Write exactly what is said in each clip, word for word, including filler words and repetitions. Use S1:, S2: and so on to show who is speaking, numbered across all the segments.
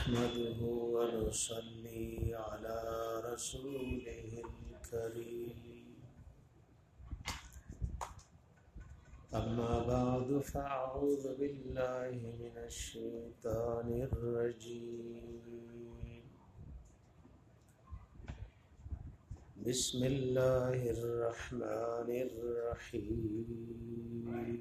S1: نحمده ونصلي على رسوله الكريم أما بعد فأعوذ بالله من الشيطان الرجيم بسم الله الرحمن الرحيم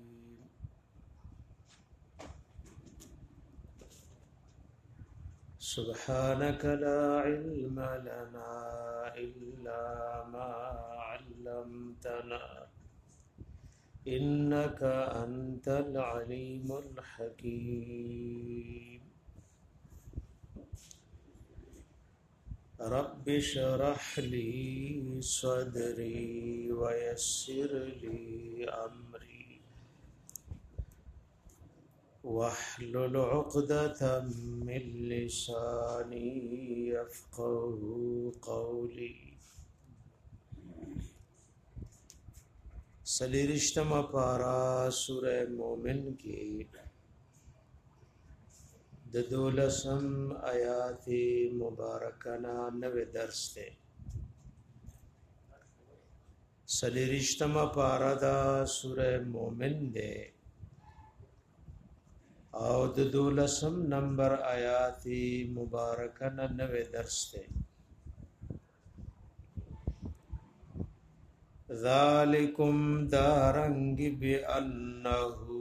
S1: سبحانك لا علم لنا إلا ما علمتنا إنك أنت العليم الحكيم رب اشرح لي صدري ويسر لي أمري واحلل عقدة من لساني يفقهوا قولي سلیرشتم پارا سورہ مومن کی ددولسم آیات مبارکنا نوے درس تے سلیرشتم پارا دا سورہ مومن دے او د دولسم نمبر آیات مبارکن نوے درس تے ذالکم دارنگ بأنہو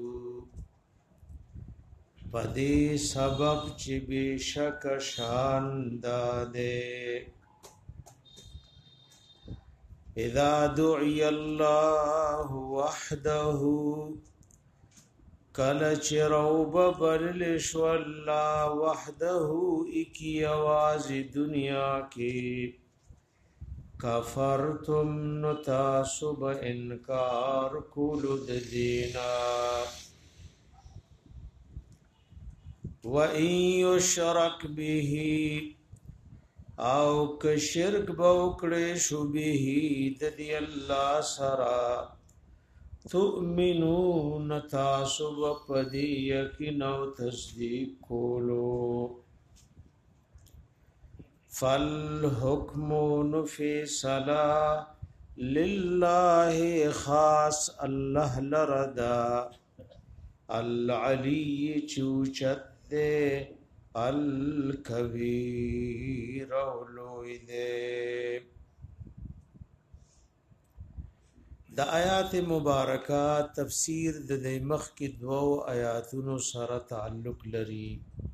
S1: پدی سبب چی بیشک شان دادے اذا دعی اللہ وحدہو کل چروب بللش واللہ وحده اکی آواز دنیا کی کفرتم نتاسب انکار کولد دینا وَإِن يُشْرَكْ بِهِ او کشرک بوکڑشو به ددی اللہ سرا تؤمنون تاسو پدی یقین او تصدیق کولو فالحکم نفیصلا للہ خاص اللہ لردا العلی چوچت دے الکبیر اولوی دے د آیات مبارکه تفسیر د مخ کی دو آیاتونو سره تعلق لري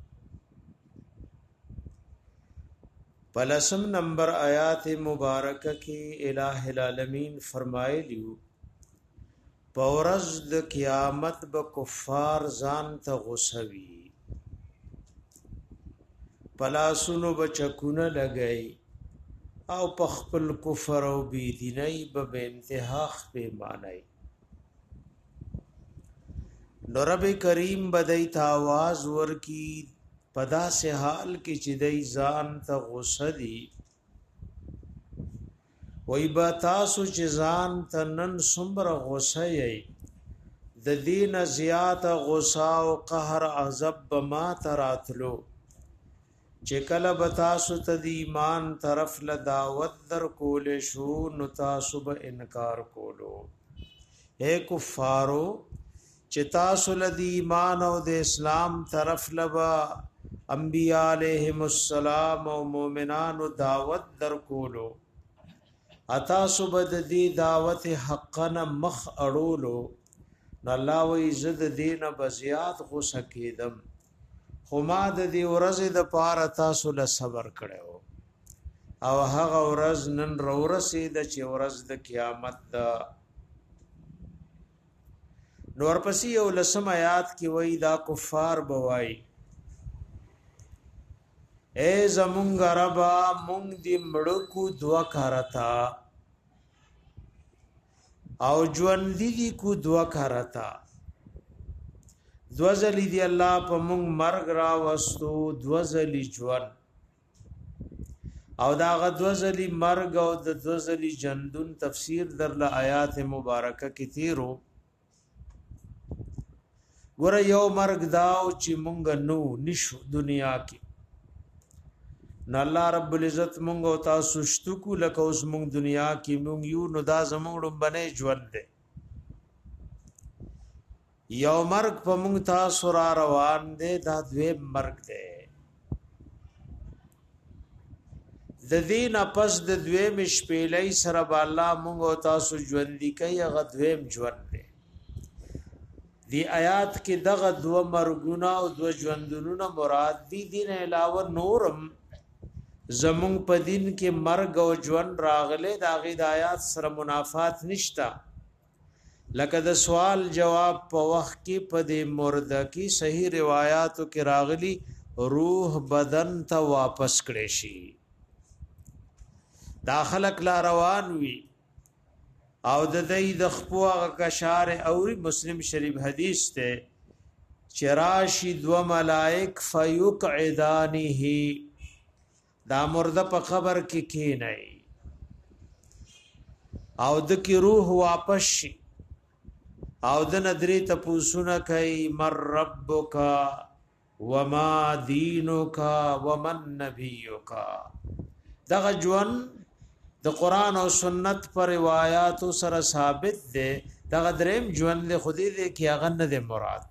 S1: پلسم نمبر آیات مبارکه کې الٰه العالمین فرمایلیو پورز د قیامت به کفار ځان ته غوسوي پلاسونو بچکونه لګئی او پخپل کفر او بیدینی به انتها خپې معنی نو رب کریم بدای تا आवाज ورکی پدا سے حال کې چې دای ځان ته غوسه دي وای با تاسو چې ځان ته نن سمره غوسه یې د دین زیات غوسه او قهر عذاب ما تراتلو چې کله بتاسو ته د ایمان طرف له دعوت در کول شو نو تاسو به انکار کولو اے کفارو چې تاسو له د ایمان او د اسلام طرف لبا انبیاء علیهم السلام او مؤمنانو دعوت در کولو اتاسو به د دې دعوت حقنا مخ اړولو نو الله وی عزت دینه بزیات غوسه کېدم خو ما د دې ورځې د پاره تاسو له صبر کړو او هغه ورځ نن ورسېد چې ورځ د قیامت دا نور پسې یو لسم آیات کې وای دا کفار بوای اے زمونږ ربا مونږ دې مړکو دوا کارتا او ژوند دې کو دوا کارتا دوزلی دی الله په مونږ مرګ را وستو دوزلی ژوند او دا غ دوزلی مرګ او د دوزلی جندون تفسیر در ل آیات مبارکه کې تیرو ګور یو مرګ داو چې مونږ نو نشو دنیا کې نو الله رب العزت مونږ او تاسو شتو کو لکه اوس مونږ دنیا کې مونږ یو نو دا زمونږ باندې ژوند دی یو مرګ په مونږ تاسو را روان دی دا دوی مرګ دی د دین پس د دوی مشپېلې سره به الله مونږ او تاسو ژوند دی کوي هغه دوی ژوند دی دی آیات کې دغه دو مرګونه او دو ژوندونه مراد دي دین علاوه نورم زمون په دین کې مرګ او ژوند راغله د هغه آیات سره منافات نشتا لکه د سوال جواب په وخت کې په دې مرده کې صحیح روایتو کې راغلي روح بدن ته واپس کړي شي داخلك لا روان وي او د دې د خپوغه کشار اوري مسلم شریف حدیث ته چراشی دو ملائک فیقعدانه دا مرده په خبر کې کی نه او د کی روح واپس شي او د ندری ته پوښونه کوي مر ربک وما دینک ومن نبیک دغه ژوند د قران او سنت پر روایت سره ثابت ده دغه دریم ژوند له خودی دې کې هغه نه ده مراد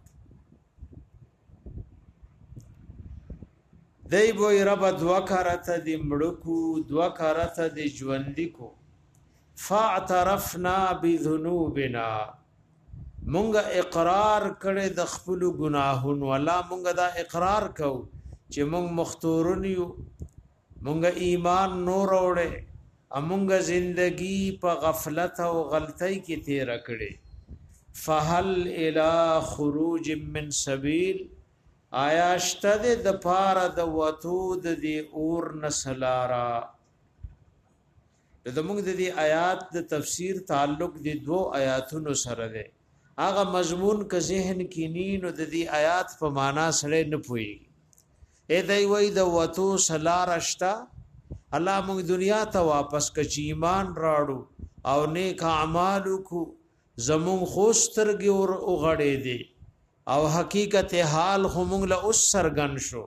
S1: دی بوئی رب دوا کارتا دی مڑکو دوا کارتا دی جوندی کو فاعترفنا بذنوبنا مونگا اقرار کړه د خپل گناهون ولا مونگا دا اقرار کو چې مونږ مختورنیو مونگا ایمان نور وړه امونگا زندگی په غفلت او غلطی کې تیر کړي فهل الى خروج من سبیل آیا شتد د پاره د وتود دی اور نسلارا د موږ د دې آیات د تفسیر تعلق د دو آیاتونو سره ده هغه مضمون ک ذهن کې نین د دې آیات په معنا سره نه پوي اې دای وای د وتو سلار شتا الله موږ دنیا ته واپس ک چې ایمان راړو او نیک اعمال کو زمون خوسترګي اور وغړې دي او حقیقت حال همون له اوس سرګن شو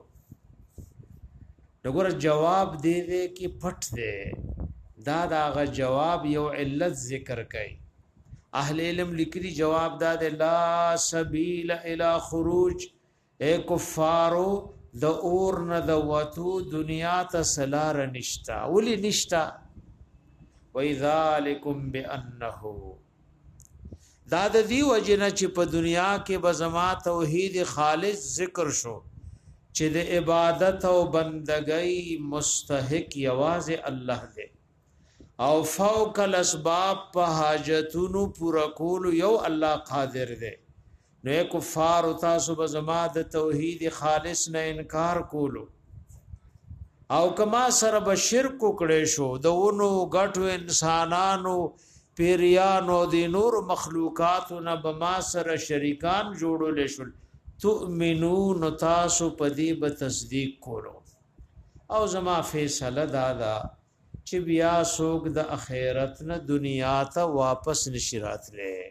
S1: دغه جواب دی دی کې پټ دی دا داغه جواب یو علت ذکر کړي اهل علم لیکلي جواب دا دی لا سبیل الی خروج اے کفارو د اور نه د وتو دنیا ته سلار نشتا ولی نشتا وذالکم بانه دا د دی وجنه چې په دنیا کې به زما توحید خالص ذکر شو چې د عبادت او بندګۍ مستحق یواز الله دی او فوق الاسباب په حاجتونو پورا کول یو الله قادر دی نو کفار تاسو به زما د توحید خالص نه انکار کولو او کما سره به شرک کړي شو د ونو غټو انسانانو پیریانو دی نور مخلوقاتو نه بما سره شریکان جوړول شول تؤمنون تاسو پدی به تصدیق کولو او زما فیصله دادا چې بیا سوق د اخرت نه دنیا ته واپس نشرات لې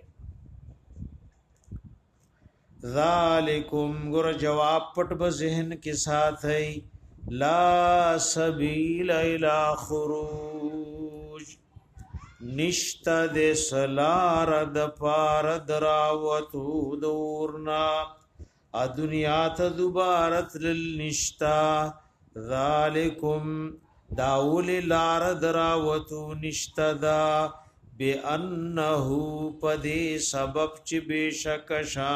S1: ذالکم ګور جواب پټ به ذهن کې ساتھ ہے لا سبیل الی خروج نشتا د سلار د پار دراوتو دورنا ا دنیا ته دوبارت للنشتا ذالکم داول لار دراوتو نشتا دا بانه پدی سبب چ بشک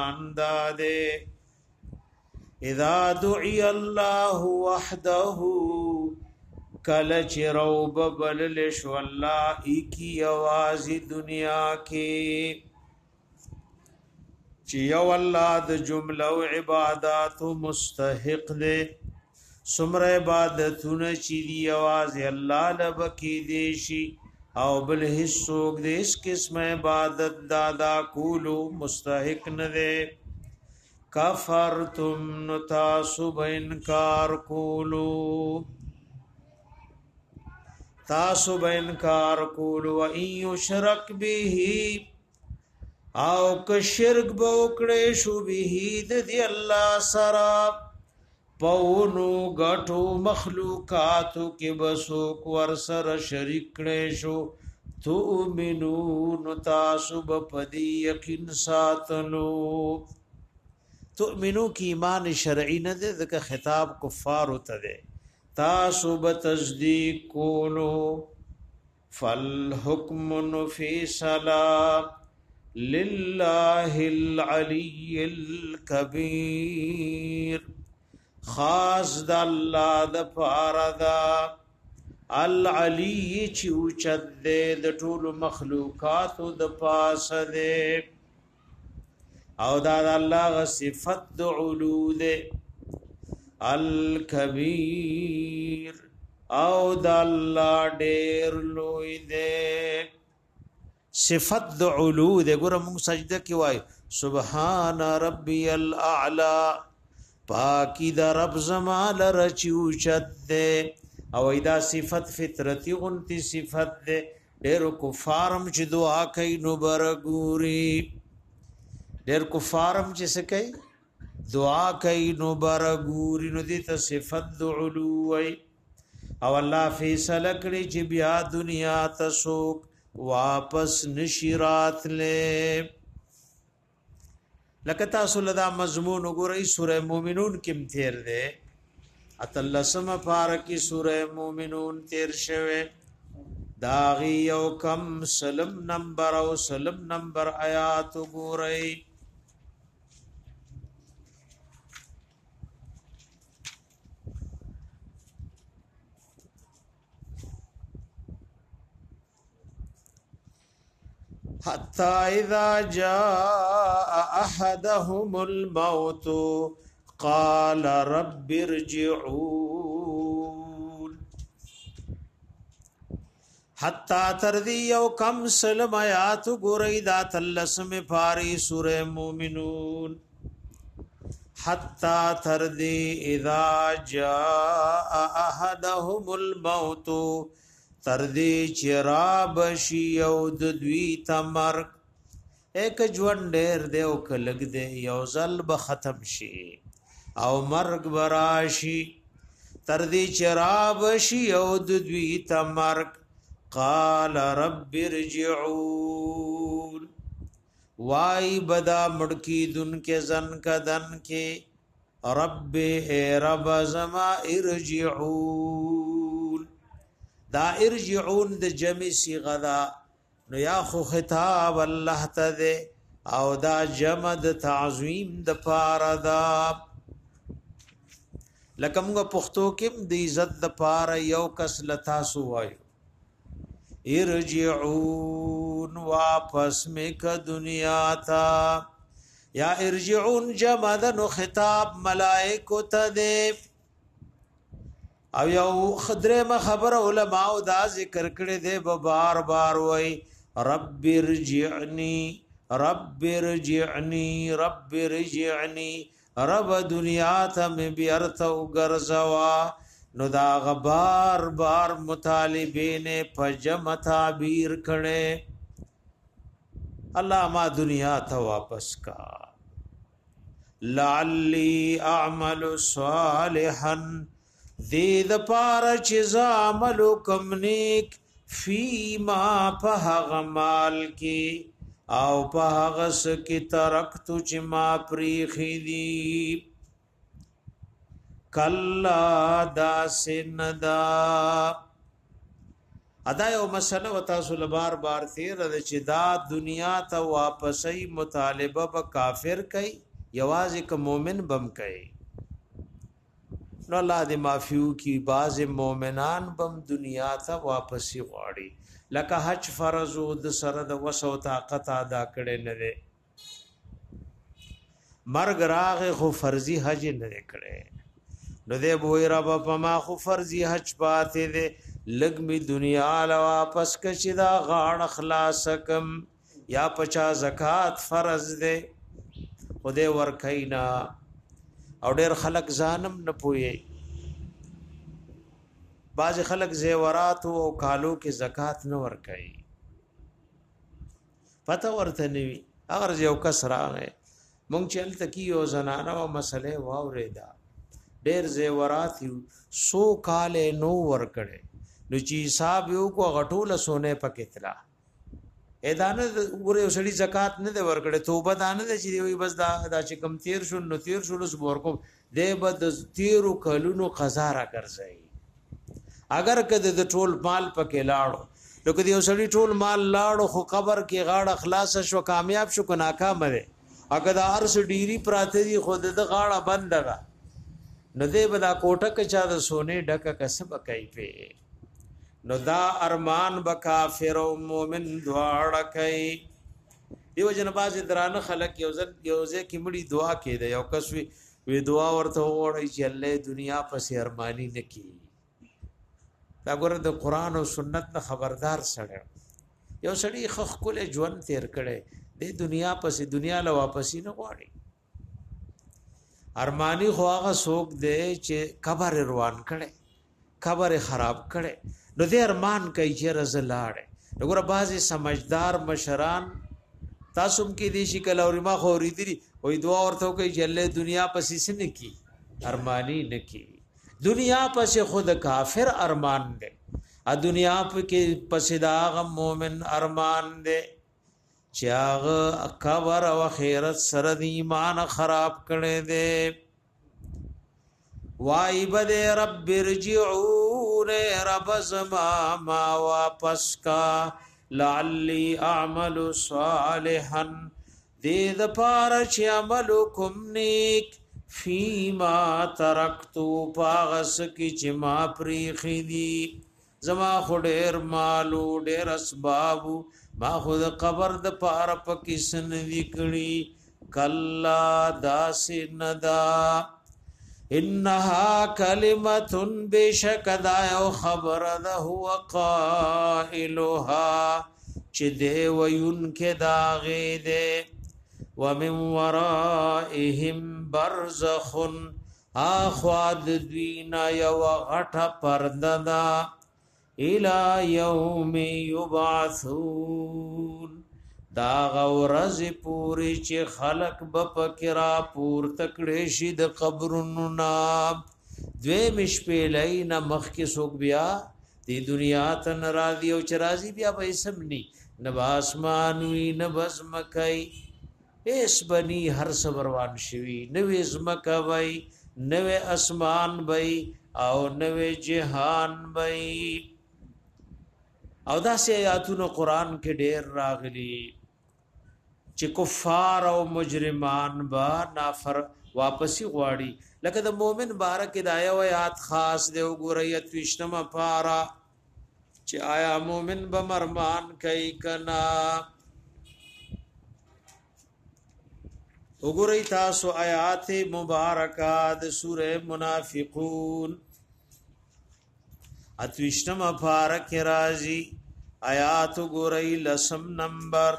S1: شانداده اذا دعی الله وحده کل چ روب بلل شو الله کی आवाज دنیا کې چې یو الله د جمله او عبادت مستحق دے سمر عبادتونه چې دی आवाज الله لبکی دی شي او بل حصوک دې اس قسم عبادت دادا کولو مستحق نه دے کفرتم نتاسب انکار کولو تاسو به انکار کولو و ان یشرک به او که شرک به وکړې شو به د دی الله سره پونو غټو مخلوقاتو کې بسوک ورسر شریک کړي شو تؤمنون تاسو بپدی یقین ساتلو تؤمنو کی ایمان شرعی نه ده ځکه خطاب کفار ته ده تاسو بتصدیق کولو فالحکم فیصلا لله العلی الکبیر خاص د الله د پاردا العلی چې اوچت دې د ټول مخلوقات د پاسه دې او دا د الله صفت د علو دې الکبیر او د الله ډېر لوی دې صفت د علو دې ګوره موږ سجده کې وای سبحان ربي الاعلى پاکی دا رب زمال رچیو چت دے او ایدا صفت فطرتی غنتی صفت دے ډیرو کفارم چې دعا کوي نو برګوري ډیر کفارم چې څه کوي دعا کوي نو برګوري نو دې ته صفت د علو وي او الله فیصله کړی چې بیا دنیا ته سوک واپس نشرات لې لکه تاسو لدا مضمون وګورئ سوره مومنون کې تیر ده اتلسمه پارکی سوره مومنون تیر شوه داغي یو کم سلم نمبر او سلم نمبر آیات وګورئ حتى إذا جاء أحدهم الموت قال رب ارجعون حتى تردي يو كم سلم آيات گورئی دا تلسم پاری سورة مومنون حتى تردي إذا جاء أحدهم الموت تردی چراب شی او د دوی تمرک ایک ژوند ډیر دی او کلګ دی یو ځل به ختم شي او مرګ براشي تردی چراب شی او د دوی تمرک قال رب ارجعون وای بدا مړکی دن کې زن کدن کې رب اے رب زما ارجعون دا ارجعون د جمع صيغه دا نو یا خو خطاب الله ته ده او دا جمع د تعظیم د پاره دا لکه موږ پښتو کې د عزت د پاره یو کس لتا سو وایو ارجعون واپس میک دنیا تا یا ارجعون جمع د نو خطاب ملائکه ته ده او یو خدره ما خبر علماء دا ذکر کړي دي به بار بار وای رب ارجعنی رب ارجعنی رب ارجعنی رب دنیا ته مې بیرته وګرځوا نو دا غبار بار مطالبین په جمع تعبیر کړي الله ما دنیا ته واپس کا لعلی اعمل صالحا دید پارا چیزا عملو کم نیک فی ما پا غمال کی او پا غس کی ترکتو چی ما پریخی دی کلا دا سندا ادا یو مسئلہ و تاسو لبار بار تیر دا چی دا دنیا تا واپسی مطالبه با کافر کئی یوازی که مومن بم کئی نو الله دې معفو کی باز مومنان بم دنیا ته واپسی غواړي لکه حج فرض او د سره د وسو طاقت ادا کړي نه دي مرګ راغه خو فرضي حج نه کړي نو دې بوې رب په ما خو فرضي حج پاتې دي لګ می دنیا لا واپس کچې دا غاړ خلاص کم یا پچا زکات فرض دي خدای ور کینا او ډېر خلک ځانم نه پوي باز خلک زیورات او کالو کې زکات نه ور کوي پته ورته نیوي اگر یو کس راغی مونږ چل تکي او زنانه او مسله واورېدا ډیر زیورات سو کال نو ور کړي نو چې حساب یو کو غټول سونه پکې تلا اېدانه ګوره وسړي زکات نه دی ور کړي توبه دانه چې وي بس دا دا چې کم تیر شو نو تیر شو لس ور کو دی بد تیرو کلونو قضا را ګرځي اگر کده د ټول مال پکې لاړو نو کدی وسړي ټول مال لاړو خو قبر کې غاړه خلاص شو کامیاب شو کو ناکام دی اګه دا ارس ډيري پراته دي خود د غاړه بند ده نو دې بدا کوټه کې چا د سونه ډکه کسب کوي په نو دا ارمان به کافر او مؤمن دواړه کوي دیو جن باز درانه خلق یو ځل یو ځکه کې مړي دعا کوي یو کس وی دعا ورته وړي چې الله دنیا پسې ارمانی نکي دا ګوره د قران او سنت نه خبردار سره یو سړی خخ کله ژوند تیر کړي د دنیا پسې دنیا له واپسی نه غواړي ارمانی خو هغه څوک دی چې قبر روان کړي قبر خراب کړي نو دې ارمان کوي چې رزلاړي وګوره بعضی سمجھدار مشران تاسو کې دي شي کله اور ما خو ریدي وې دعا ورته کوي چې الله دنیا پسې سن کی ارمانی نه کی دنیا پسې خود کافر ارمان دے ا دنیا کې پسې دا مومن ارمان دے چاغ قبر او خیرت سره د ایمان خراب کړي دے وای بده رب ارجعون رب زما ما واپس کا لعلی اعمل صالحا دې د پاره چې عمل کوم نیک فیما ترکتو پاغس کی چې ما پریخي دي زما خډیر مالو ډیر اسباب ما خود قبر د پاره پکې سن وکړي کلا داس ندا انها کلمه بشک دا یو خبر ده هو قائلها چې دی وین کې دا غې ده ومن ورائهم برزخ اخواد دینا یو غټه پرددا الى يوم يبعثون دا غورز پوری چې خلق بپکرا پور تکړه شي د قبرونو نا دوی مشپلین مخ کې سوق بیا دی دنیا ته ناراضي او چرازي بیا به سمني نب اسمان وی نبز مکای ایس بنی هر صبروان شوی نوې زمکا وای نوې اسمان وای او نوې جهان وای او داسې آیاتونه قران کې ډېر راغلي چې کفار او مجرمان با نافر واپسی غواړي لکه د مؤمن بارک د آیات خاص دی وګورئ تشتمه پارا چې آیا مؤمن به مرمان کوي کنا وګورئ تاسو آیات مبارکات سوره منافقون اتوشتم پارک رازی آیات وګورئ لسم نمبر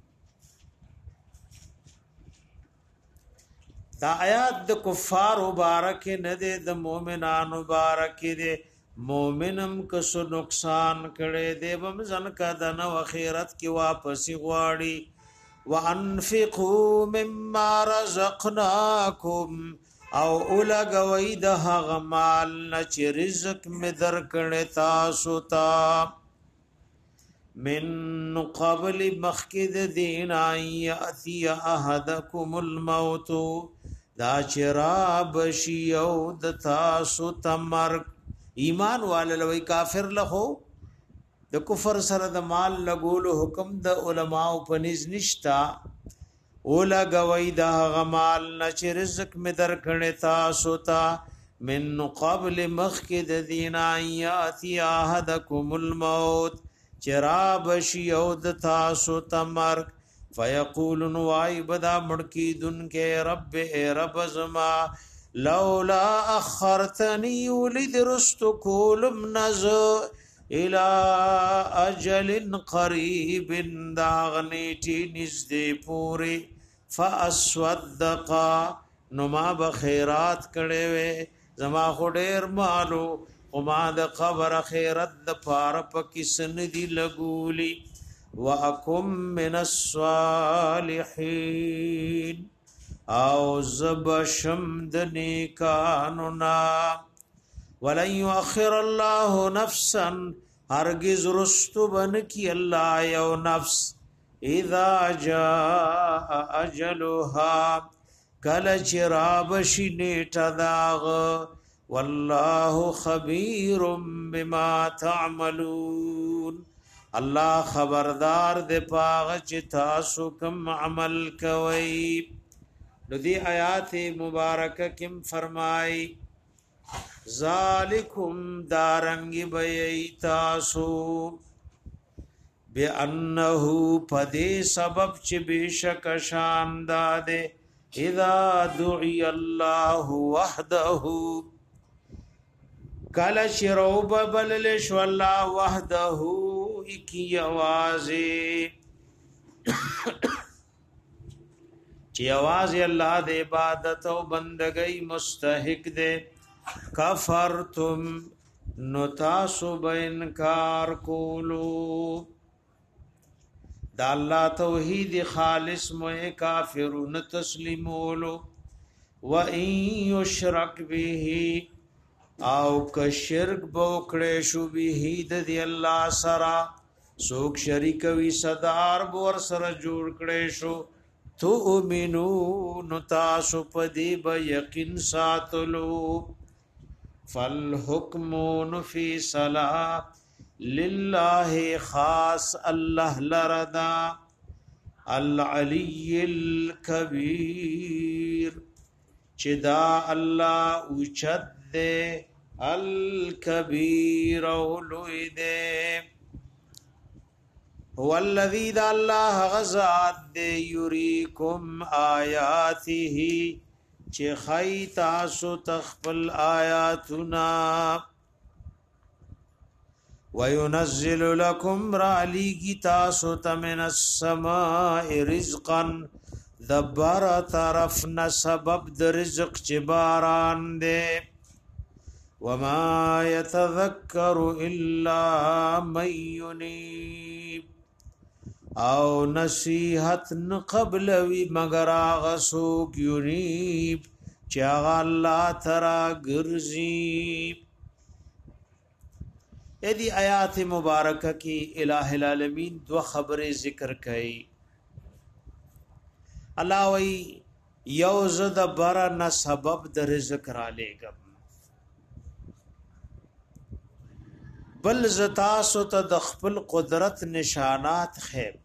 S1: دا آیات د کفار مبارک نه ده د مؤمنان مبارک ده مؤمنم کسو نقصان کړي دی بم ځن کده نو اخرت کې واپس غواړي وانفقوا مما رزقناکم او اولګوي د هغه مال نه چې رزق می درکړې تاسو ته من قبل مخکد دین ایاتی احدکم الموت دا چراب شیو د تاسو تمر ایمان والوی کافر له د کفر سره د مال لګول حکم د علماء په نس نشتا اولا گوی دا غمال نچ رزق می درکړی تاسو ته من قبل مخکد دینا یاتی احدکم الموت چراب شیو د تاسو تمر فیقولن وای بدا مړکی دن کې رب اے رب زما لولا اخرتنی ولد رست کولم نز الى اجل قریب داغنیتی نزدی پوری فاسودقا نما بخیرات کړي وې زما خډیر مالو او ما د قبر خیرت د پار پکې سن دی لګولي واکم من الصالحین او زبشم د نیکانو نا ولن يؤخر الله نفسا هرگز رستو بن کی الله یو نفس اذا جاء اجلها کل چراب شنیٹ داغ والله خبیر بما تعملون الله خبردار دے پاغ چ تاسو کم عمل کوي نو دی آیات مبارکه کم فرمائی ذالکم دارنگ بی تاسو بأنه پدی سبب چ بیشک شان دادے اذا دعی اللہ وحده کل شروب بللش واللہ وحده اکی آوازی چی آوازی اللہ دے عبادت و بندگی مستحق دے کفرتم نتاسو بینکار کولو دا اللہ توحید خالص موئے کافرون تسلیمولو و این یشرک بیہی او که شرک بوکڑے شو بیہی دا دی اللہ سرا سوک شریکوی صدار بور سر جوڑ کڑے شو تؤمنون تاسو پدی با یقین ساتلو فالحکمون فی صلاح للہ خاص اللہ لردا العلی الکبیر چدا اللہ اوچد دے الکبیر اولوی دے هو الذی دا اللہ غزاد دے یریکم آیاته چه خی تاسو تخفل آیاتنا وینزل لکم رالیگی تاسو تمن السماء رزقا دبر طرفنا سبب د رزق چه باران دے وما يتذكر الا من ينيب او نصیحت ن قبل وی مگر آغا سوک یونیب چاغا اللہ ترا گرزیب ایدی آیات مبارکہ کی الہ العالمین دو خبر ذکر کئی اللہ وی یوزد برن سبب در ذکر آلیگم بل زتاسو تا دخپل قدرت نشانات خیب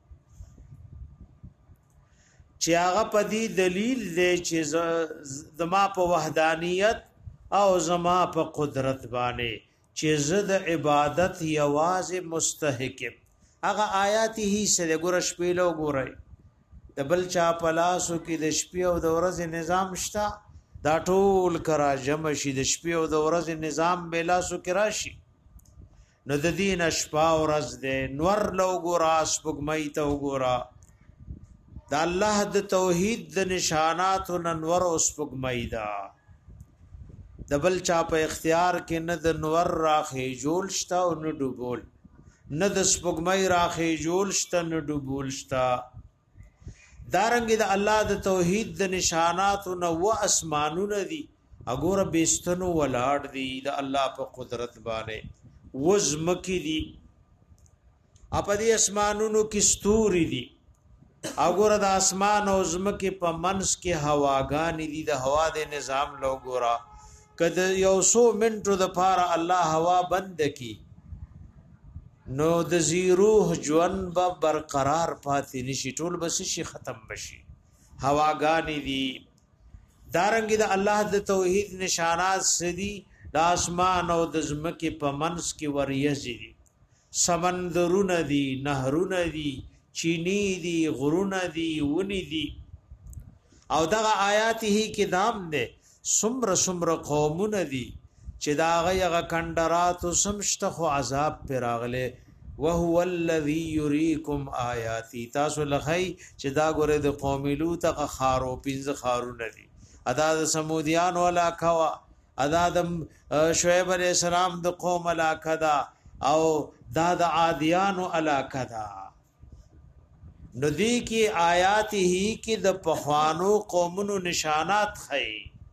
S1: چی آغا پا دی دلیل دے چی زما پا وحدانیت او زما پا قدرت بانے چی زد عبادت یواز مستحکم آغا آیاتی ہی سے دے گورا شپیلو گورا دا بل چا پلاسو کی دا شپیو دا ورز نظام شتا دا ټول کرا جمع شي د شپې او د ورځې نظام بلاسو کراشي نو د دین شپه ورځ ده نور لو ګورا سپګمای ته وګورا د الله د توحید د نشانات او نور او سپګمای دا د بل چا په اختیار کې نه د نور راخې جوړ شتا او نه ډوبول نه د سپګمای راخې جوړ شتا نه ډوبول شتا دارنګ د الله د توحید د نشانات او نو اسمانونه دي اګور بیستنو ولاړ دي د الله په قدرت باندې وزمکی دي اپ دي اسمانونو کې ستوري دي اګور د اسمان او زمکه په منس کې هواګانی دي د هوا د نظام لو ګورا کده یو سو منټو د پاره الله هوا بند کی نو د زیروح جون به برقرار پاتې نشي ټول بس شي ختم بشي هواګانی دي دارنګ د الله د توحید نشانات سدي د اسمان او د زمکه په منس کې وریزي سمندرونه دي نهرونه دي چینی دي غرونه دي ونی دي او دغه آیات هی کې دام ده سمر سمر قومونه دي چې دا غیغه کندرات سمشت خو عذاب پر اغله وهو الذي يريكم آیاتی تاسو لخی چې دا ګوره د قوم لوط غ خارو پینځه خارونه دي ادا د سمودیان ولا کوا ادا د شعیب علیہ السلام د قوم علاقه دا او دا د عادیان علاقه دا ندی کی آیات ہی کی د پخوانو قومونو نشانات خی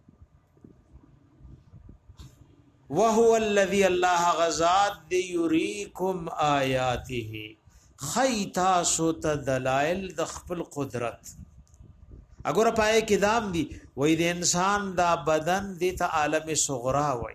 S1: وهو الذي الله غزاد دی یریکم آیاته خیتا سوت دلائل د خپل قدرت اگر پای کې دام دی وای د انسان دا بدن د ته عالم صغرا وای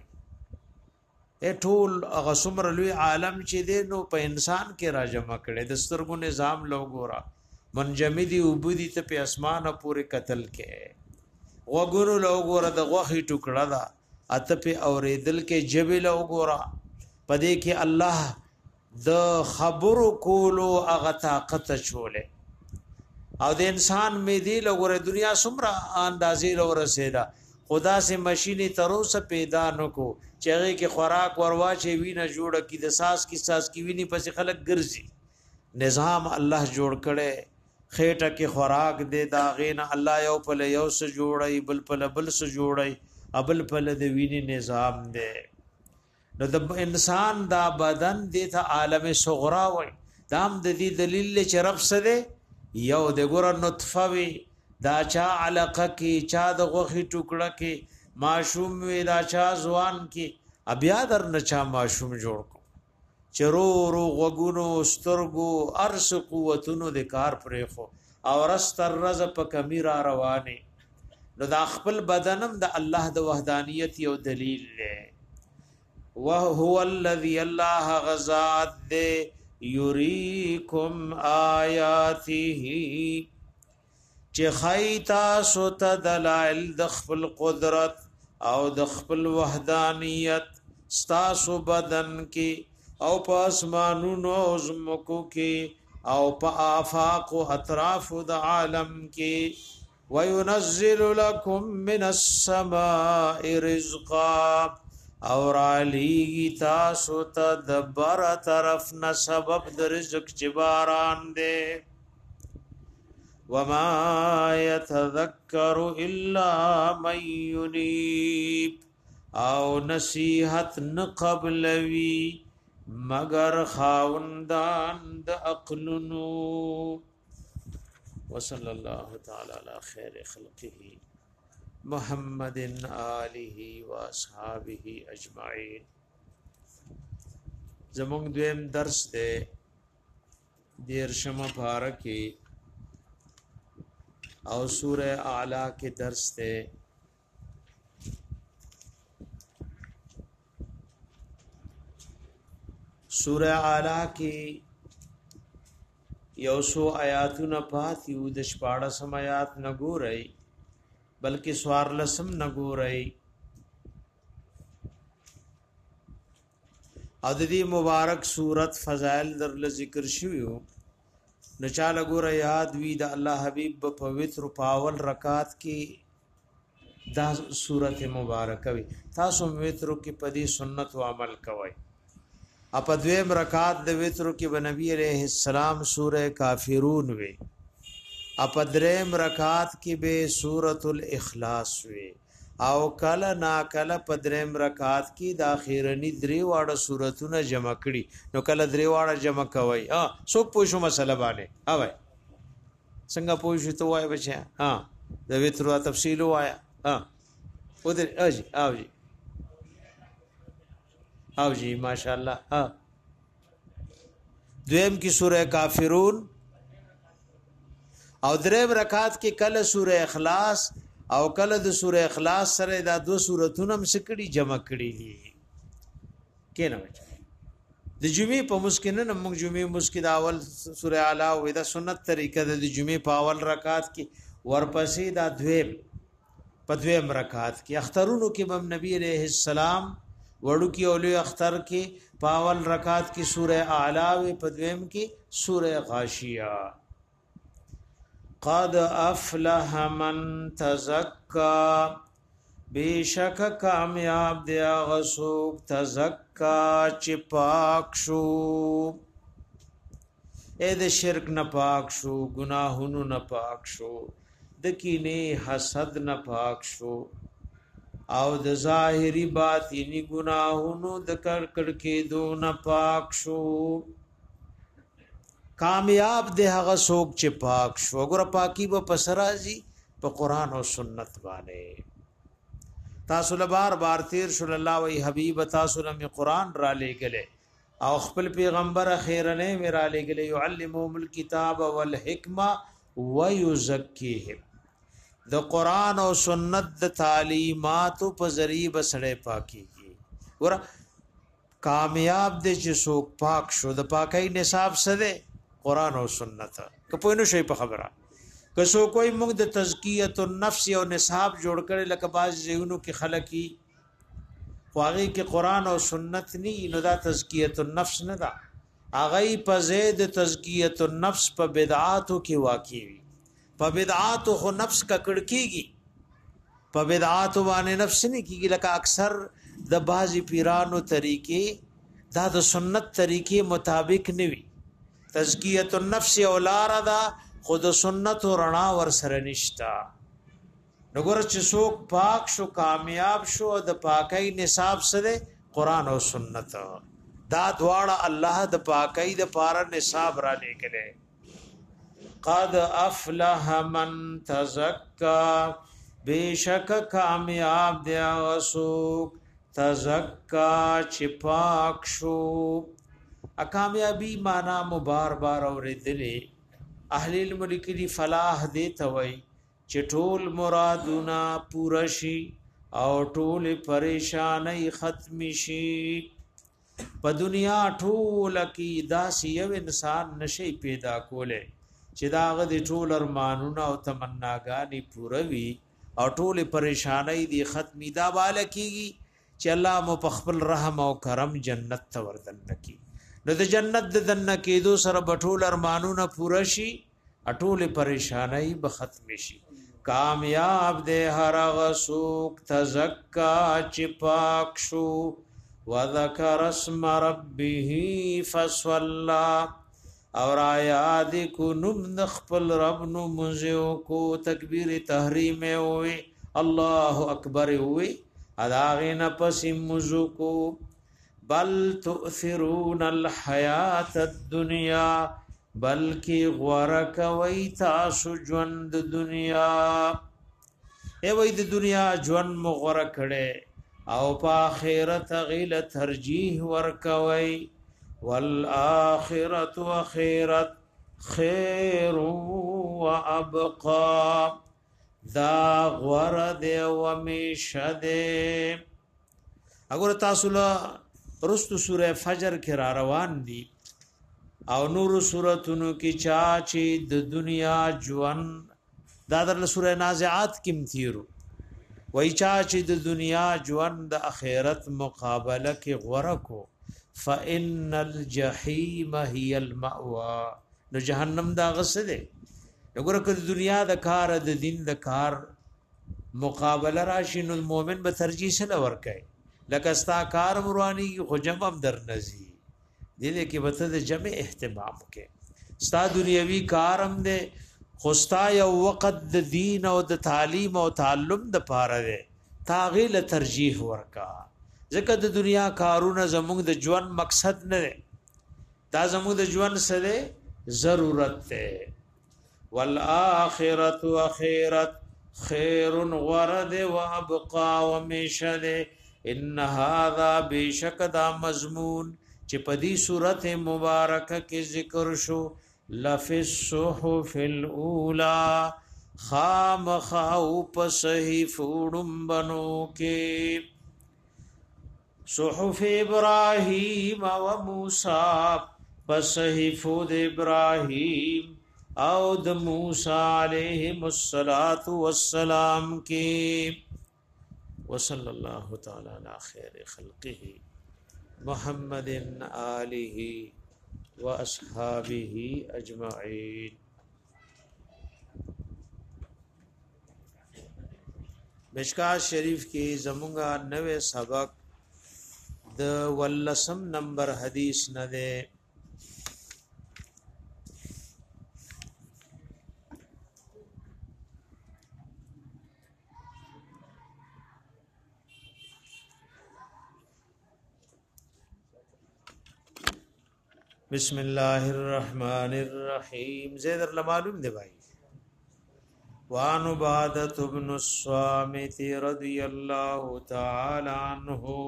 S1: ا ټول هغه څومره لوی عالم چې دی نو په انسان کې راجمع کړي د سترګو نظام لوګورا منجمدی وبدی ته په اسمانه پورې قتل کې وګورو لوګورا د غوخي ټوکړه دا اته په اوریدل کې جبل وګورا پدې کې الله د خبرو کولو هغه طاقت چولې او د انسان می دی لګوره دنیا سمره اندازې ورسېدا خدا سے ماشینی تروسه پیدا نکو چېږي کې خوراک ورواچې وینه جوړه کی د ساس کی ساس کی ویني پس خلک ګرځي نظام الله جوړ کړي خېټه کې خوراک دے دا غین الله یو په یو سره جوړي بل په بل سره جوړي ابل په د ویني نظام دے نو د انسان دا بدن د ته عالم صغرا وای دام د دې دلیل چې رب سره یو د ګور نطفه وی دا چا علقه کی چا د غوخي ټوکړه کی معشوم وی دا چا ځوان کی بیا در نه چا معشوم جوړ کو چرورو غوګونو سترګو ارس قوتونو د کار پرې خو او رستر رز په کمیرا روانه نو دا خپل بدنم د الله د وحدانیت یو دلیل دی وهو الذي الله غزاد دے یریکم آیاته چې خیتا سوت دلائل د خپل قدرت او د خپل وحدانیت ستاسو بدن کې او په اسمانونو او زمکو کې او په آفاق او اطراف د عالم کې وينزل لكم من السماء رزقا اور علیگی تاسو تا دبر طرف نا سبب در رزق چباران دے وما يتذکر الا من ينیب او نصیحت نقبلوی مگر خاوندان د اقلنو وصلی اللہ تعالی علی خیر خلقه محمد آلہ و اصحابہ اجمعین زمونږ دویم درس دے دیرشم پارکی او سورہ اعلی کے درس دے سورہ اعلی کی یوسو آیاتونه پاتیو د شپاړسم آیات نګورئ بلکې سوار لسم نګورئ او د دې مبارک صورت فضائل در ذکر شویو نو چاله ګوره یاد وی د الله حبیب په پوتر پاول رکعات کې دا صورت مبارک وی تاسو وترو کې پدی سنت او عمل کوئ اپ دویم رکعات د وترو کې نبی علیہ السلام سورہ کافرون وی اپ دریم رکعات کې به سورۃ الاخلاص وی او کله نا کله په دریم رکعات کې د اخیرنی درې واړه سوراتونه جمع کړي نو کله درې واړه جمع کوي ها سو پوښو مسله باندې ها وای څنګه پوښو ته وای بچا ها د وترو تفصیل وایا ها ودر اجي اوجي او جی ماشاءاللہ ها دویم کی سورہ کافرون او دریم رکعات کې کله سورہ اخلاص او کله د سورہ اخلاص سره دا دو سوراتونه هم سکړي جمع کړي دي کینه د جمعې په مسکینه موږ جمعې مسکید اول سورہ اعلی او دا سنت طریقه د جمعې په اول رکعات کې ورپسې دا دویم په دویم رکعات کې اخترونو کې بم نبی علیہ السلام وړو کې اولي اختر کې پاول رکعات کی سورہ اعلی و پدویم کی سورہ غاشیہ قد افلح من تزکا بیشک کامیاب دی غسوک تزکا چی پاک شو اے د شرک نه پاک شو گناہونو نه پاک شو دکینه حسد نه پاک شو او د ظاهری باطینی گناہونو د کړکړ کې دو نه پاک شو کامیاب دی هغه څوک چې پاک شو ګور پاکي به پسرازي په قران او سنت باندې تاسو له بار بار تیر صلی الله وی حبیب تاسو له قران را لګله او خپل پیغمبر خیرنه میرا لګله يعلمهم الكتاب والحکمه ويزكيهم د قران او سنت د تعلیمات په ذریعہ بسړې پاکيږي ګور کامیاب دي چې څوک پاک شو د پاکۍ نصاب سره قران او سنت که په نو شی په خبره که سو کوئی موږ د تزکیه النفس او نصاب جوړ کړي لکه باز زیونو کې خلقي خواږي کې قران او سنت ني نو دا تزکیه النفس نه دا اغه په زید تزکیه النفس په بدعاتو کې واقع وي په بدعاتو خو نفس کا کړکیږي په بدعاتو باندې نفس نه کیږي لکه اکثر د بازي پیرانو طریقې دا د سنت طریقې مطابق نه وي تزکیه النفس اولار دا خود سنت و رڼا ور سره نشتا نګور چې څوک پاک شو کامیاب شو د پاکۍ نصاب سره قران او سنت دا دواړه الله د پاکۍ د پاره نصاب را لګلې قد افلح من تزکا بیشک کامیاب دی وسوک تزکا چې پاک شو ا کامیابی معنا مبار بار اوریدلې اهل علم لیکلي فلاح دی ته وای چې ټول مرادونه پوره شي او ټول پریشانای ختم شي په دنیا ټول کې داسې یو انسان نشي پیدا کوله چې داغه د ټول ارمانونه او تمناګانی پوره وي او ټول پریشانای دی ختمي دا بالا کیږي چې الله مو په خپل رحم او کرم جنت ته وردن کی نو د جنت د دنه کېدو سره بټول ارمانونه پوره شي اټول پریشانای به ختم شي کامیاب دې هر غسوک تزکا چې پاک شو وذکر اسم ربه فصلى اور آیات کو نم خپل رب نو مزو کو تکبیر تحریم وي الله اکبر وي اداغین پس مزو کو بل تؤثرون الحیات الدنیا بلکی غورک وی تاسو ژوند دنیا ای وی د دنیا ژوند مغور کړي او په آخرت غیل ترجیح ورکوي والآخرت وخیرت خیر و ابقا دا غورد و میشده اگر تاسو له رستو سوره فجر کې را روان دي او نور سوراتونو کې چا چې د دنیا ژوند دا در سوره نازعات کې تیرو وای چا چې د دنیا ژوند د اخرت مقابله کې غوړه کو فإن الجحیم هي المأوى نو جهنم دا غسه وګوره که دنیا د کار د دین د کار مقابله راشي نو مؤمن به ترجیح سره ورکړي لکه ستا کار مروانی خو جمع در نزی دې کې وته د جمع اهتمام کې ستا دنیوي کارم دې خوستا یو وخت د دین او د تعلیم او تعلم د پاره ده تاغیل ترجیح ورکا ځکه د دنیا کارونه زموږ د ژوند مقصد نه ده دا زموږ د ژوند سره ضرورت ده والآخرت واخرت خیر ورد وابقا ومشد ان هذا بشک دا مضمون چې په دې سورته مبارکه کې ذکر شو لفی الصحف الاولى خام خاو په صحیف ډمبنو کې صحف ابراهیم و موسی په صحیف د ابراهیم او د موسی علیهم الصلاۃ والسلام کې وصلی الله تعالی علی خیر خلقه محمد آله و اصحابه اجمعین مشکات شریف کې زمونږه نوې سبق د ولسم نمبر حدیث نه ده بسم الله الرحمن الرحیم زیدر لمعلوم دی بھائی. وان عبادة بن الصامت رضی اللہ تعالی عنہ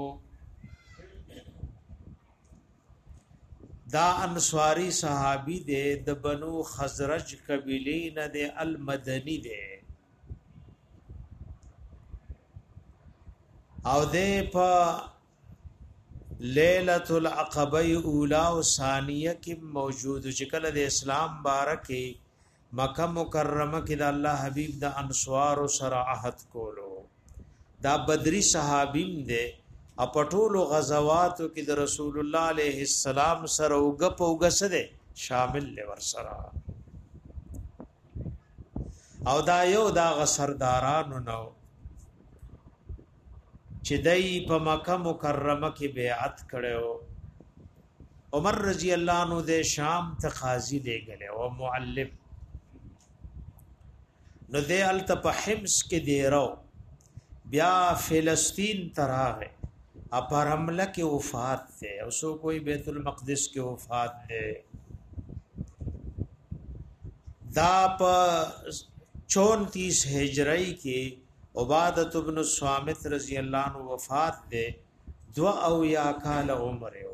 S1: دا انصاری صحابی دے د بنو خزرج قبیلین دے المدنی دے او دے پا لیلۃ العقبہ اولا و ثانیہ کی موجود چکل دے اسلام بارکی مکہ مکرمہ کی دا اللہ حبیب دا انصار سر عہد کولو دا بدری صحابیم دے اپټولو غزواتو کی دا رسول اللہ علیہ السلام سر اوگپ اوگس دے شامل لے ورسرا او دا یو دا غسردارانو نو چې دای په مکه مکرمه کې بیعت کړو. عمر رضی الله عنه د شام ته قاضي لګل او معلم نو د الت په حمص کې دیرو بیا فلسطین تراغه اپر حمله کې وفات ده او سو کوئی بیت المقدس کې وفات ده. دا په چونتیس ہجری کې عبادت ابن الصامت رضی اللہ عنہ وفات دے دو او یا کال عمر ہو.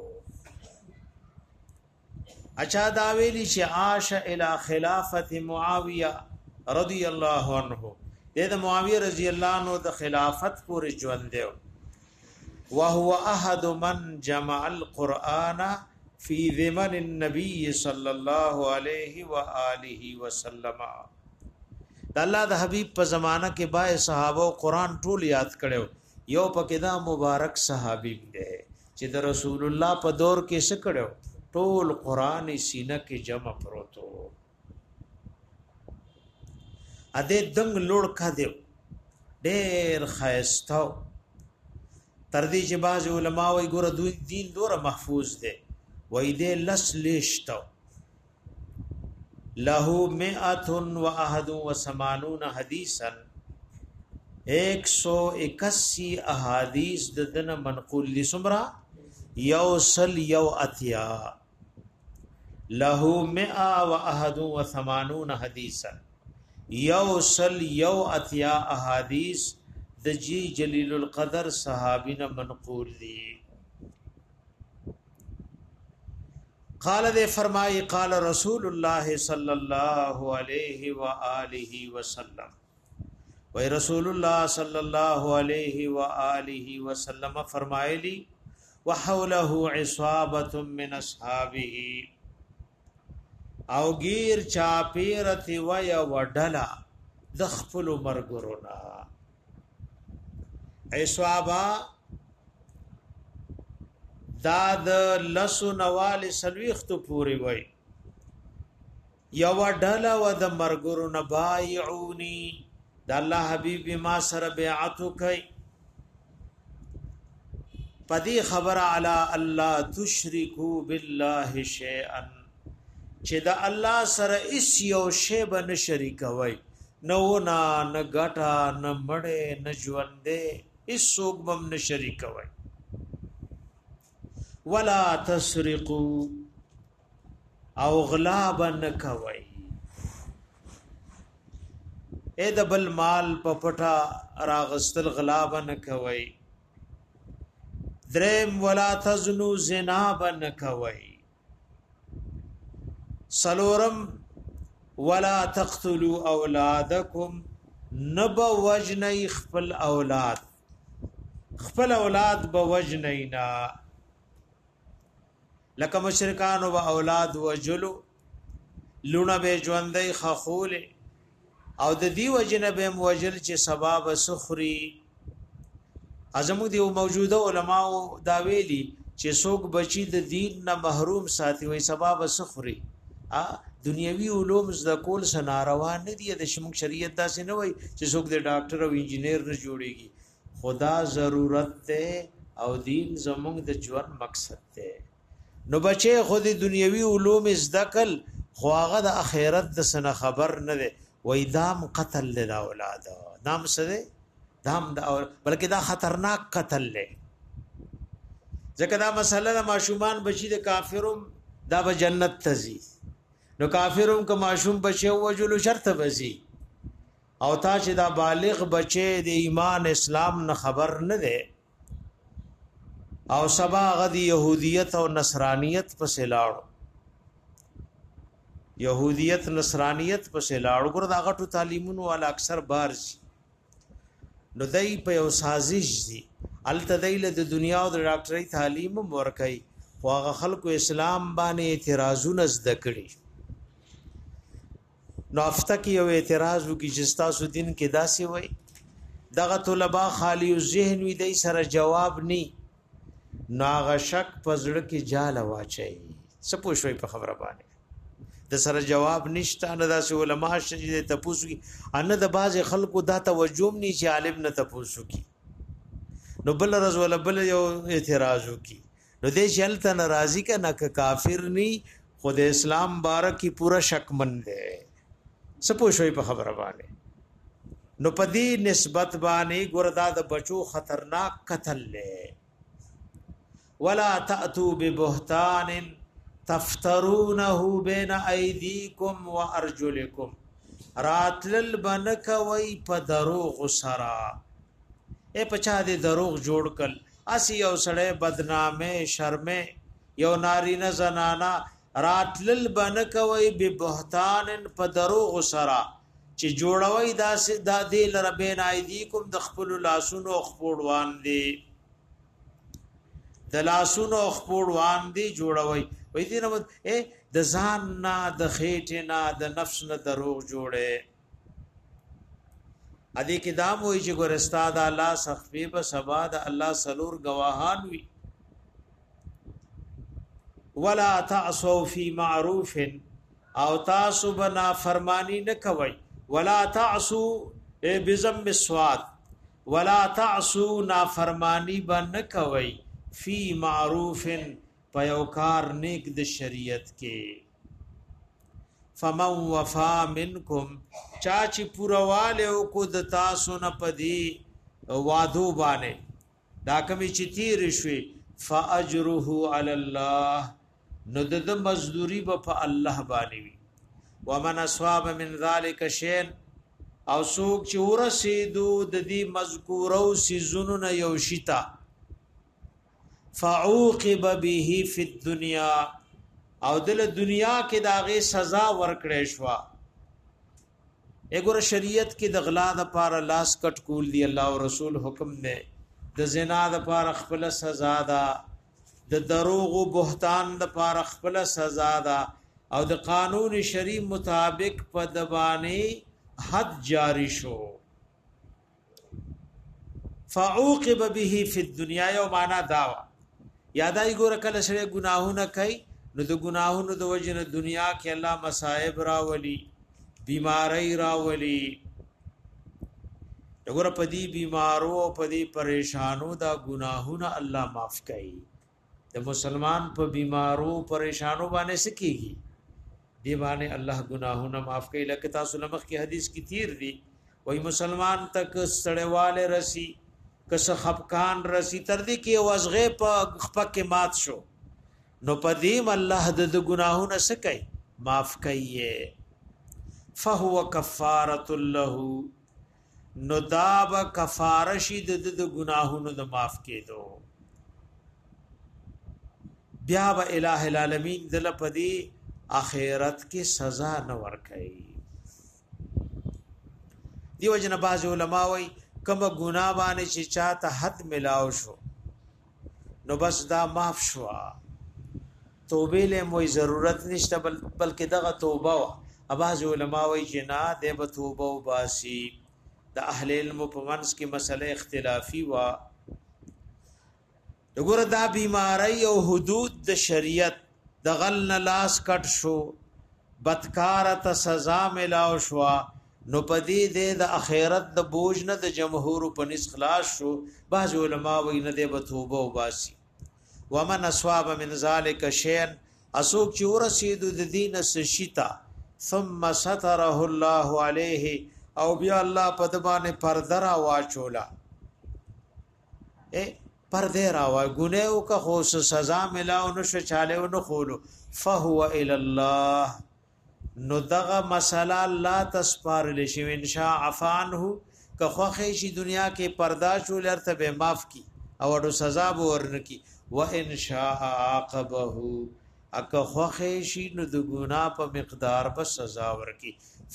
S1: اچھا داویلی چی عاش الى خلافت معاویہ رضی اللہ عنہ دے دا معاویہ رضی اللہ عنہ دا خلافت پوری جوان دے وہو احد من جمع القرآن فی ذمن النبی صلی اللہ علیہ وآلہ وسلم. د الله د حبیب په زمانہ کې بای صحابه قرآن ټول یاد کړو. یو پکې دا مبارک صحابي دی چې د رسول الله په دور کې څه کړو ټول قرآن سینه کې جمع پروتو. ا دې دنګ لوړ کا دی ډېر خاصتاو تر دې چې باز علماء وي ګور دوی دین دوره محفوظ دی وای دې لس لیشتو له مئات و احد و ثمانون حدیثا ایک سو اکسی احادیث ددن منقول لی سمرا یو سل یو اتیا له مئا و احد و ثمانون حدیثا یو سل یو اتیا احادیث د جی جلیل القدر صحابین منقول لی. قال دے فرمائی قال رسول اللہ صلی اللہ علیہ وآلہ وسلم وی رسول اللہ صلی اللہ علیہ وآلہ وسلم فرمائے لی وحولہ عصابت من اصحابہ او گیر چاپیرت وی وڈلا دخپل مرگرنا. عصابہ دا د لسو نوال سلویخت پوری وی یو ډله و د مرګرو نه بایعونی د الله حبیب ما سره بیعتو کوي پدی خبر علی الله تشرکو بالله شیئا چې د الله سره اس یو شی بن شریک وي نو نه نه غټا نه مړې نه ژوندې اس سوق بم نه شریک وي. ولا تسرقوا او غلابا نکوي اے د بل مال په پټا راغستل غلابا نکوي. درم ولا تزنو زنا بنکوي. سلورم ولا تقتلوا اولادکم نب وجنی خپل اولاد خپل اولاد بوجنینا لکه مشرکان او اولاد وجلو لونه به ژوندۍ خخول او د دی وجنبه موجل چې سبب سخري ازمو دی موجوده علماء دا ویلي چې څوک بچی د دین نه محروم ساتي وي سبب سخري ا دنیوي علوم ز کول سناروا نه دی د شمک شریعت دا سه نه وي چې څوک د ډاکټر او انجینیر نه جوړيږي. خدا ضرورت ته او دین زموږ د ژوند مقصد ته نو بچي خودي دنیوي علوم زدکل خو هغه د اخرت د سنه خبر نه دی وای دام قتل ل اولاد نام سره دام د بلکې دا خطرناک قتل له ځکه دا مسله د ماشومان بچي د کافرم دا به جنت تزي نو کافرون که معشوم بچي وجلو شرط بزي او تا چې دا بالغ بچي د ایمان اسلام نه خبر نه ده او سبا غدي يهوديت او نصرانيت پسې لاړو يهوديت نصرانيت پسې لاړو ګور دا غټو تعلیمونو ول اکثر بارز نو دای په یو سازش دي التدیل د دنیا او د ډاکټرۍ تعلیم ورکي واغه خلکو اسلام باندې اعتراضونه زده کړي نو افته کې یو اعتراض وکي چې تاسو دین کې داسې وای دغه طلبه خالی ذهن وي دای سره جواب ني ناغه شک پزړه کې جال واچي څه پوښوي په خبره باندې د سره جواب نشته نه داسې علما شې ته پوښوي ان د باز خلکو دا توجه ني چې عالم نه ته پوښوي نو بل رسول بل یو اعتراض وکي نو دې چلته ناراضي کنه ک کافر ني خود اسلام بارک کی پورا شک من دے څه پوښوي په خبره باندې نو پدې نسبت باندې ګوردا د بچو خطرناک قتل لې ولا تأتوا ببهتان تفترونه بين ايديكم وارجلكم راتل بنک وای په دروغ سرا اے پچا دې دروغ جوړ کل اسی یو سړی بدنامه شرمه یو نارینه زنانا راتل بنک وای ببهتان په دروغ سرا چې جوړوي داس د دې لره بین ايديكم د خپل لاسونو خپوړوان دي د لاسونو خپوړوان دي جوړوي وې دې نو اے د ځان نه د خېټه نه د نفس نه دروغ جوړه ادي کې دام وې چې ګور استاد الله سخفي په سبا د الله سلور گواهان وي ولا تعصوا في معروف او تاسو بنا فرمانی نه کوي ولا تعصوا بذم السواد ولا تعصوا نافرمانی بن کوي فی معروف پیوکار نیک د شریعت کې فمن وفا منکم چاچی پورواله او کو د تاسو نه پدی وادو باندې دا کمی چې تیر شوي فاجره علی الله نو د مزدوری په الله باندې وي ومن اصحاب من ذلك شيء او سوق چې ورسېدو د دې مذکورو سيزونو نه یو شتا فعوقب به فی الدنيا او دل دنیا کې داغه سزا ورکړې شو اګور شریعت کې د غلا د پاره لاس کټ کول دی الله او رسول حکم نه د زنا د پاره خپل سزا ده د دروغ او بهتان د پاره خپل سزا ده او د قانون شریع مطابق په دبانی حد جاری شو فعوقب به فی الدنيا یو معنا داوا یادای ګور کله سره گناهونه کوي نو د گناهونو د وجنه دنیا کې الله مصائب راولي بیماری راولي وګوره پدی بیمارو پدی پریشانو دا گناهونه الله معاف کوي د مسلمان په بیمارو پریشانو باندې سکیږي دی باندې الله گناهونه معاف کوي لکه تاسو لمخ کی حدیث کی تیر دی وای مسلمان تک سړیواله رسی کس خفقان رسی تر دې کې وازغه په خپک مات شو نو پدیم الله د گناهونه سکي معاف کوي فهو کفاره له نو داب کفاره شي د گناهونو د معاف کېدو بیا به الٰه العالمین دل پدی اخرت کې سزا نه ور کوي دیو جن باز علماء وای کما ګناه باندې چې چاته حد ملاو شو نو بس دا معاف شو توبه له موي ضرورت نشته بل بلکې دغه توبه اباز علماء وای چې نه د به توبه او باسي د اهل علم په منځ کې مسله اختلافي وا وګوره دا بیماری او حدود د شریعت د غل لاس کټ شو بدکار ته سزا ملاو شو نو پدی دې د اخرت د بوج نه د جمهور په نس خلاص شو بعض علما وی نه د توبه او باسي ومن اصحاب من ذلك شيئا اسوک چې ورسید د دین سشتا ثم ستره الله عليه او بیا الله په دبانې پردرا واچولا اے پردې راوای ګناه او که خو سزا ملاو نشو چاله نو خولو فهو الى الله نو دغه مساله لا تسپار لشي ان شاء عفانه که خو شي دنیا کې پردا شو لرته به معاف کی او ورو سزا به ورنکی و ان شاء عاقبه اک خو شي نو د ګنا په مقدار به سزا ورکی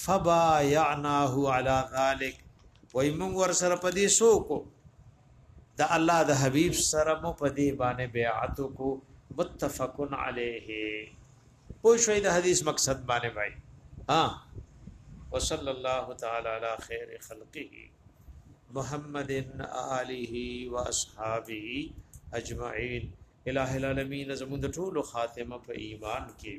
S1: فبايعناه على ذلك وای موږ ور سره پدې سو کو د الله د حبيب سره مو پدې باندې بیعت کو متفقن علیه پوه شوي د حدیث مقصد باندې بھائی ها وصلی الله تعالی علی خیر خلقه محمد آله واصحابه اجمعین الہ العالمین زمون د ټول خاتمه په ایمان کې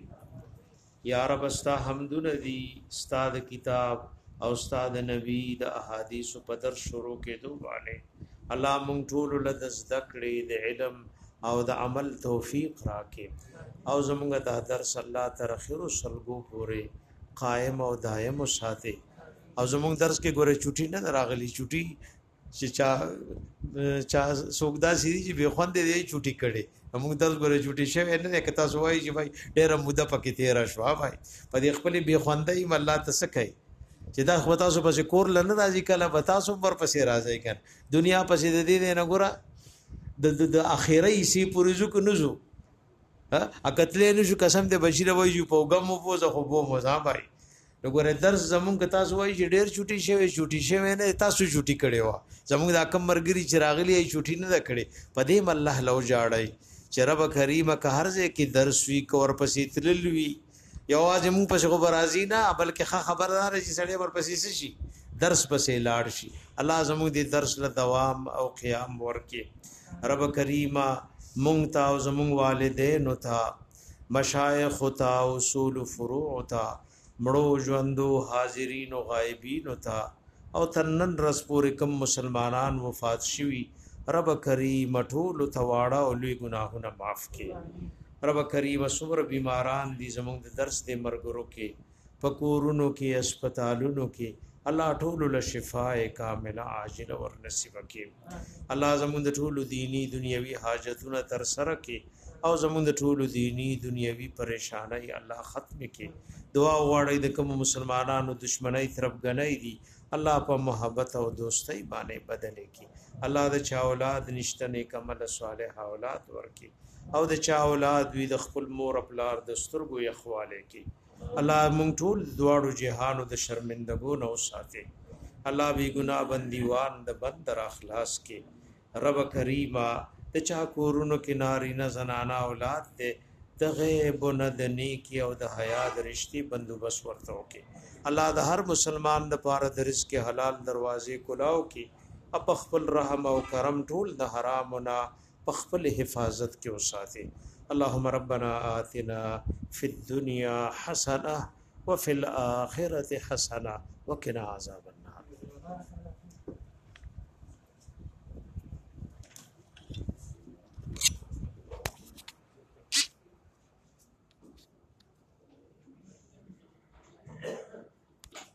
S1: یا رب استا حمد ندی استاد کتاب او استاد نبی د احادیث په در شروع کې دو باندې الله مونږ ټول له ذکر د علم او د عمل توفیق راکې او زمونږ د درس الله تر اخر سلګو پورې قائم او دائم وساته او زمونږ درس کې ګوره چټي نه راغلي چټي چې چا چا سوګدا سړي چې به خوند دی چټي کړي موږ درس ګوره چټي شوی نه کته سوای چې بھائی ډېر موده پکې تیر شو بھائی په دې خپل به خوندای م الله تسکای چې دا خو تاسو پسې کور لنه راځي کله به تاسو ور پسې راځي کړه دنیا پسې د دې نه ګوره د د اخیری سی پورزو کو نزو ها اکتلې نشو قسم دې بشیر وایي په غم په زه خو بو مزه بھائی وګوره درس زمونږ تاسو وایي چې ډېر چټي شوی چټي شوی نه تاسو چټي کړي وا زمونږ د کم مرګري چراغلی چټي نه کړي پدې م الله لو جاړای چې رب کریم که هر ځای کې درس وی کور پسې تللوي یواز مونږ پسې خبر راځي نه بلکې خبردار چې سړی ور پسې شي درس پسې لاړ شي الله زموږ دې درس له دوام او قیام ورکې رب کریم مونږ ته او زموږ والدین او ته مشایخ او ته اصول فروع او ته مړو ژوندو حاضرین او غایبین او ته او تنن رس پورې کوم مسلمانان وفات شوي رب کریم ټول تواړه او لوی ګناهونه معاف کړي رب کریم صبر بیماران دي زموږ د درس د مرګرو کې پکورونو کې هسپتالونو کې الله ټول له شفاء کامله عاجله ور نصیب کړي الله زموږ د ټول دینی دنیوي حاجتونه تر سره کړي او زموږ د ټول دینی دنیوي پریشانای الله ختم کړي دعا غواړي د کوم مسلمانانو دشمنی طرف غنۍ دي الله په محبت او دوستۍ باندې بدل کړي الله د چا اولاد نشته نیک عمل صالح اولاد ورکړي او د چا اولاد وی د خپل مور خپلار د سترګو یخواله کی الله مونږ ټول دواړو جهانو د شرمندګو نو ساتي الله بی ګناه بندیوان د بندر اخلاص کی رب کریما د چا کورونو کې ناری نه زنانا اولاد ته د غیب نه د نیکی او د حیا د رښتې بندوبست ورته وکي الله د هر مسلمان د پاره د رزق حلال دروازې کلاو کی اپ خپل رحم او کرم ټول د حرامونه خپل حفاظت کې وساتي اللهم ربنا آتنا في الدنيا حسنه وفي الاخره حسنه وقنا عذاب